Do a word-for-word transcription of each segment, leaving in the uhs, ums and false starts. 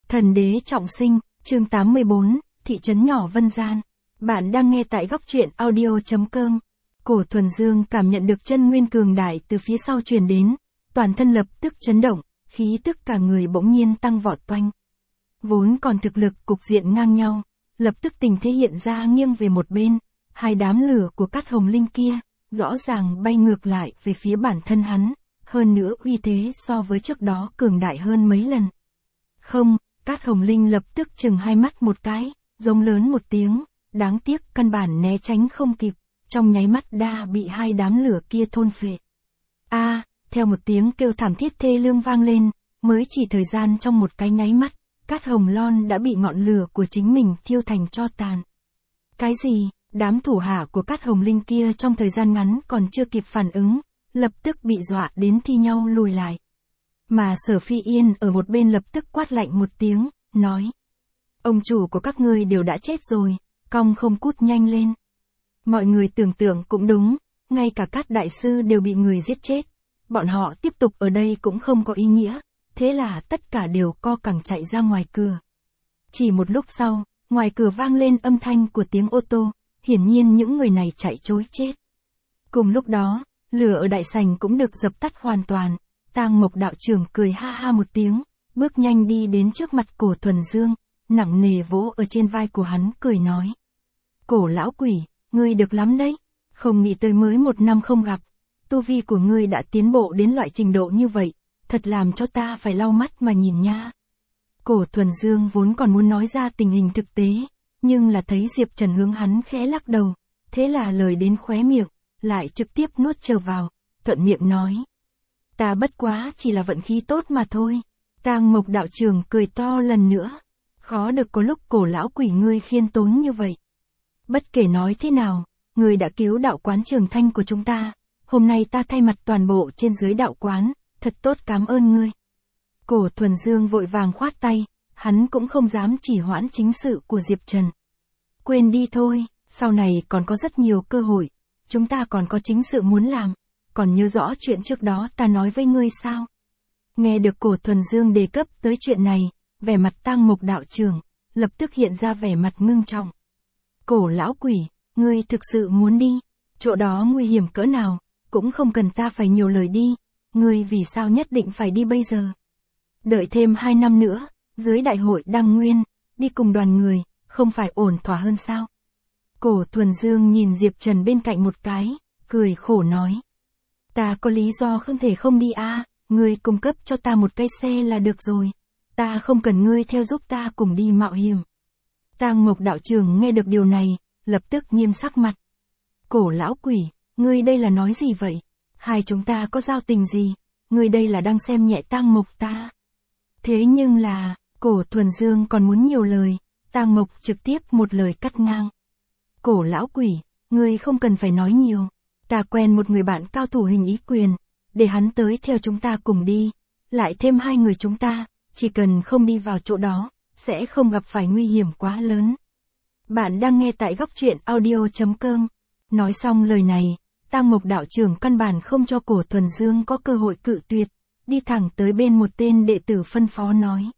Thần đế trọng sinh, chương tám mươi bốn, thị trấn nhỏ Vân Gian. Bạn đang nghe tại góc truyện audio chấm com. Cổ Thuần Dương cảm nhận được chân nguyên cường đại từ phía sau truyền đến, toàn thân lập tức chấn động, khí tức cả người bỗng nhiên tăng vọt toanh. Vốn còn thực lực cục diện ngang nhau, lập tức tình thế hiện ra nghiêng về một bên, hai đám lửa của Cát Hồng Linh kia, rõ ràng bay ngược lại về phía bản thân hắn, hơn nữa uy thế so với trước đó cường đại hơn mấy lần. Không, Cát Hồng Linh lập tức chừng hai mắt một cái, giống lớn một tiếng, đáng tiếc căn bản né tránh không kịp, trong nháy mắt đã bị hai đám lửa kia thôn phệ. A, à, theo một tiếng kêu thảm thiết thê lương vang lên, mới chỉ thời gian trong một cái nháy mắt, Cát Hồng Lon đã bị ngọn lửa của chính mình thiêu thành tro tàn. Cái gì? Đám thủ hạ của Cát Hồng Linh kia trong thời gian ngắn còn chưa kịp phản ứng, lập tức bị dọa đến thi nhau lùi lại. Mà Sở Phi Yên ở một bên lập tức quát lạnh một tiếng, nói: ông chủ của các ngươi đều đã chết rồi, cong không cút nhanh lên. Mọi người tưởng tượng cũng đúng, ngay cả Cát đại sư đều bị người giết chết, bọn họ tiếp tục ở đây cũng không có ý nghĩa, thế là tất cả đều co cẳng chạy ra ngoài cửa. Chỉ một lúc sau, ngoài cửa vang lên âm thanh của tiếng ô tô, hiển nhiên những người này chạy trối chết. Cùng lúc đó, lửa ở đại sảnh cũng được dập tắt hoàn toàn. Tang Mộc đạo trưởng cười ha ha một tiếng, bước nhanh đi đến trước mặt Cổ Thuần Dương, nặng nề vỗ ở trên vai của hắn cười nói: Cổ lão quỷ, ngươi được lắm đấy, không nghĩ tới mới một năm không gặp, tu vi của ngươi đã tiến bộ đến loại trình độ như vậy, thật làm cho ta phải lau mắt mà nhìn nha. Cổ Thuần Dương vốn còn muốn nói ra tình hình thực tế, nhưng là thấy Diệp Trần hướng hắn khẽ lắc đầu, thế là lời đến khóe miệng, lại trực tiếp nuốt trở vào, thuận miệng nói: ta bất quá chỉ là vận khí tốt mà thôi. Tang Mộc đạo trưởng cười to lần nữa, khó được có lúc Cổ lão quỷ ngươi khiêm tốn như vậy. Bất kể nói thế nào, ngươi đã cứu đạo quán Trường Thanh của chúng ta, hôm nay ta thay mặt toàn bộ trên dưới đạo quán, thật tốt cảm ơn ngươi. Cổ Thuần Dương vội vàng khoát tay, hắn cũng không dám chỉ hoãn chính sự của Diệp Trần. Quên đi thôi, sau này còn có rất nhiều cơ hội, chúng ta còn có chính sự muốn làm. Còn nhớ rõ chuyện trước đó ta nói với ngươi sao? Nghe được Cổ Thuần Dương đề cấp tới chuyện này, vẻ mặt Tang Mộc đạo trưởng lập tức hiện ra vẻ mặt ngưng trọng. Cổ lão quỷ, ngươi thực sự muốn đi? Chỗ đó nguy hiểm cỡ nào, cũng không cần ta phải nhiều lời đi, ngươi vì sao nhất định phải đi bây giờ? Đợi thêm hai năm nữa, dưới đại hội Đăng Nguyên, đi cùng đoàn người, không phải ổn thỏa hơn sao? Cổ Thuần Dương nhìn Diệp Trần bên cạnh một cái, cười khổ nói: ta có lý do không thể không đi à, ngươi cung cấp cho ta một cái xe là được rồi, ta không cần ngươi theo giúp ta cùng đi mạo hiểm. Tang Mộc đạo trưởng nghe được điều này, lập tức nghiêm sắc mặt. Cổ lão quỷ, ngươi đây là nói gì vậy? Hai chúng ta có giao tình gì? Ngươi đây là đang xem nhẹ Tang Mộc ta. Thế nhưng là, Cổ Thuần Dương còn muốn nhiều lời, Tang Mộc trực tiếp một lời cắt ngang. Cổ lão quỷ, ngươi không cần phải nói nhiều. Ta quen một người bạn cao thủ hình ý quyền, để hắn tới theo chúng ta cùng đi, lại thêm hai người chúng ta, chỉ cần không đi vào chỗ đó, sẽ không gặp phải nguy hiểm quá lớn. Bạn đang nghe tại góc truyện audio chấm com. Nói xong lời này, Tang Mộc đạo trưởng căn bản không cho Cổ Thuần Dương có cơ hội cự tuyệt, đi thẳng tới bên một tên đệ tử phân phó nói: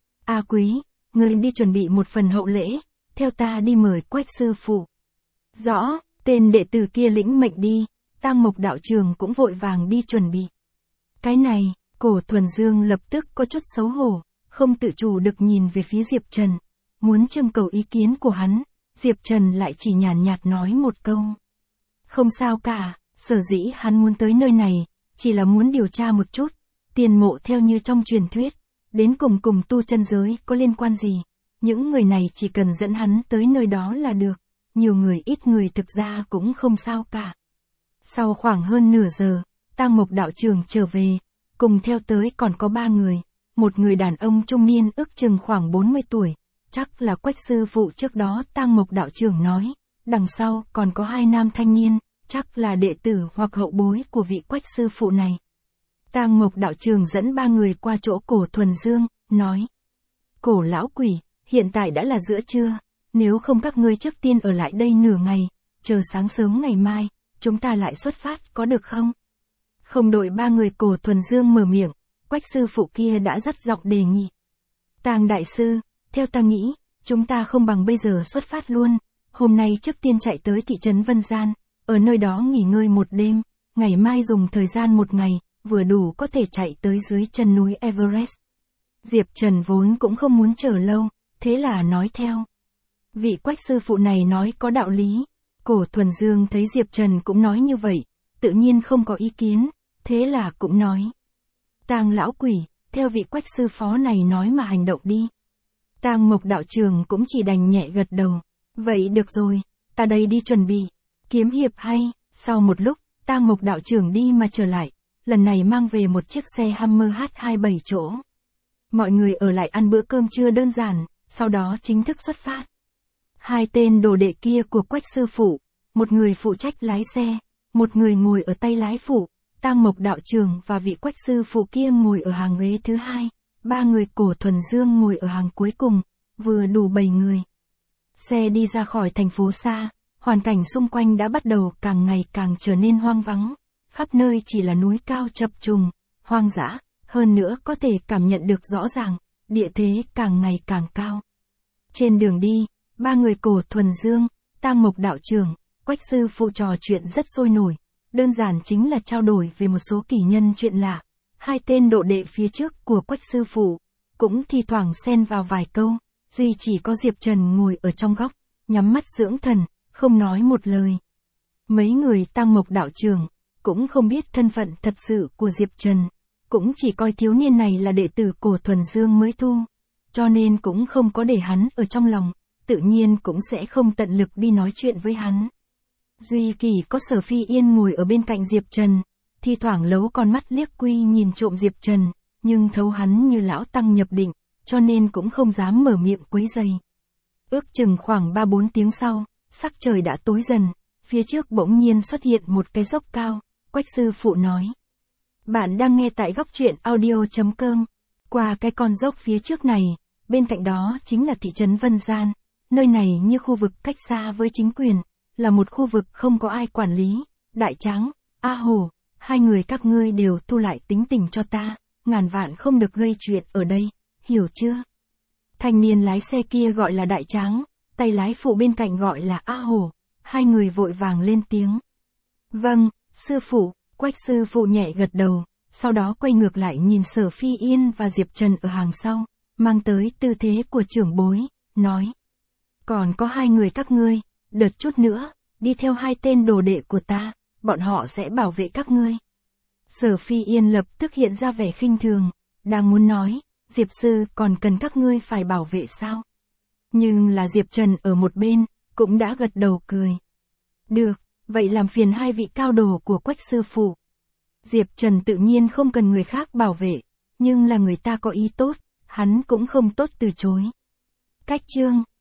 A quý, ngươi đi chuẩn bị một phần hậu lễ, theo ta đi mời Quách sư phụ. Rõ. Tên đệ tử kia lĩnh mệnh đi, Tang Mộc đạo trưởng cũng vội vàng đi chuẩn bị. Cái này, Cổ Thuần Dương lập tức có chút xấu hổ, không tự chủ được nhìn về phía Diệp Trần, muốn trưng cầu ý kiến của hắn, Diệp Trần lại chỉ nhàn nhạt nói một câu: không sao cả, sở dĩ hắn muốn tới nơi này, chỉ là muốn điều tra một chút, tiền mộ theo như trong truyền thuyết, đến cùng cùng tu chân giới có liên quan gì, những người này chỉ cần dẫn hắn tới nơi đó là được. Nhiều người ít người thực ra cũng không sao cả. Sau khoảng hơn nửa giờ, Tang Mộc đạo trưởng trở về, cùng theo tới còn có ba người, một người đàn ông trung niên ước chừng khoảng bốn mươi tuổi, chắc là Quách sư phụ trước đó Tang Mộc đạo trưởng nói, đằng sau còn có hai nam thanh niên, chắc là đệ tử hoặc hậu bối của vị Quách sư phụ này. Tang Mộc đạo trưởng dẫn ba người qua chỗ Cổ Thuần Dương, nói: Cổ lão quỷ, hiện tại đã là giữa trưa. Nếu không các ngươi trước tiên ở lại đây nửa ngày, chờ sáng sớm ngày mai, chúng ta lại xuất phát có được không? Không đợi ba người Cổ Thuần Dương mở miệng, Quách sư phụ kia đã dắt giọng đề nghị. Tang đại sư, theo ta nghĩ, chúng ta không bằng bây giờ xuất phát luôn, hôm nay trước tiên chạy tới thị trấn Vân Gian, ở nơi đó nghỉ ngơi một đêm, ngày mai dùng thời gian một ngày, vừa đủ có thể chạy tới dưới chân núi Everest. Diệp Trần vốn cũng không muốn chờ lâu, thế là nói theo. Vị Quách sư phụ này nói có đạo lý, Cổ Thuần Dương thấy Diệp Trần cũng nói như vậy, tự nhiên không có ý kiến, thế là cũng nói. Tang lão quỷ, theo vị Quách sư phó này nói mà hành động đi. Tang Mộc đạo trường cũng chỉ đành nhẹ gật đầu. Vậy được rồi, ta đây đi chuẩn bị. Kiếm hiệp hay, sau một lúc, Tang Mộc đạo trưởng đi mà trở lại, lần này mang về một chiếc xe Hummer H hai mươi bảy chỗ. Mọi người ở lại ăn bữa cơm trưa đơn giản, sau đó chính thức xuất phát. Hai tên đồ đệ kia của Quách sư phụ, một người phụ trách lái xe, một người ngồi ở tay lái phụ, Tang Mộc đạo trưởng và vị Quách sư phụ kia ngồi ở hàng ghế thứ hai, ba người Cổ Thuần Dương ngồi ở hàng cuối cùng, vừa đủ bảy người. Xe đi ra khỏi thành phố xa, hoàn cảnh xung quanh đã bắt đầu càng ngày càng trở nên hoang vắng, khắp nơi chỉ là núi cao chập trùng, hoang dã, hơn nữa có thể cảm nhận được rõ ràng, địa thế càng ngày càng cao. Trên đường đi, ba người Cổ Thuần Dương, Tang Mộc đạo trưởng, Quách sư phụ trò chuyện rất sôi nổi, đơn giản chính là trao đổi về một số kỳ nhân chuyện lạ. Hai tên độ đệ phía trước của Quách sư phụ, cũng thi thoảng xen vào vài câu, duy chỉ có Diệp Trần ngồi ở trong góc, nhắm mắt dưỡng thần, không nói một lời. Mấy người Tang Mộc đạo trưởng, cũng không biết thân phận thật sự của Diệp Trần, cũng chỉ coi thiếu niên này là đệ tử Cổ Thuần Dương mới thu, cho nên cũng không có để hắn ở trong lòng, tự nhiên cũng sẽ không tận lực đi nói chuyện với hắn. Duy kỳ có Sở Phi Yên ngồi ở bên cạnh Diệp Trần, thi thoảng lấu con mắt liếc quy nhìn trộm Diệp Trần, nhưng thấu hắn như lão tăng nhập định, cho nên cũng không dám mở miệng quấy rầy. Ước chừng khoảng ba bốn tiếng sau, sắc trời đã tối dần, phía trước bỗng nhiên xuất hiện một cái dốc cao, Quách sư phụ nói. Bạn đang nghe tại góc truyện audio chấm com. Qua cái con dốc phía trước này, bên cạnh đó chính là thị trấn Vân Gian, nơi này như khu vực cách xa với chính quyền, là một khu vực không có ai quản lý. Đại Tráng, A Hổ, hai người các ngươi đều thu lại tính tình cho ta, ngàn vạn không được gây chuyện ở đây, hiểu chưa? Thanh niên lái xe kia gọi là Đại Tráng, tay lái phụ bên cạnh gọi là A Hổ, hai người vội vàng lên tiếng. Vâng, sư phụ, Quách sư phụ nhẹ gật đầu, sau đó quay ngược lại nhìn Sở Phi Yên và Diệp Trần ở hàng sau, mang tới tư thế của trưởng bối, nói. Còn có hai người các ngươi, đợt chút nữa, đi theo hai tên đồ đệ của ta, bọn họ sẽ bảo vệ các ngươi. Sở Phi Yên lập tức hiện ra vẻ khinh thường, đang muốn nói, Diệp sư còn cần các ngươi phải bảo vệ sao? Nhưng là Diệp Trần ở một bên, cũng đã gật đầu cười. Được, vậy làm phiền hai vị cao đồ của Quách sư phụ. Diệp Trần tự nhiên không cần người khác bảo vệ, nhưng là người ta có ý tốt, hắn cũng không tốt từ chối. Cách chương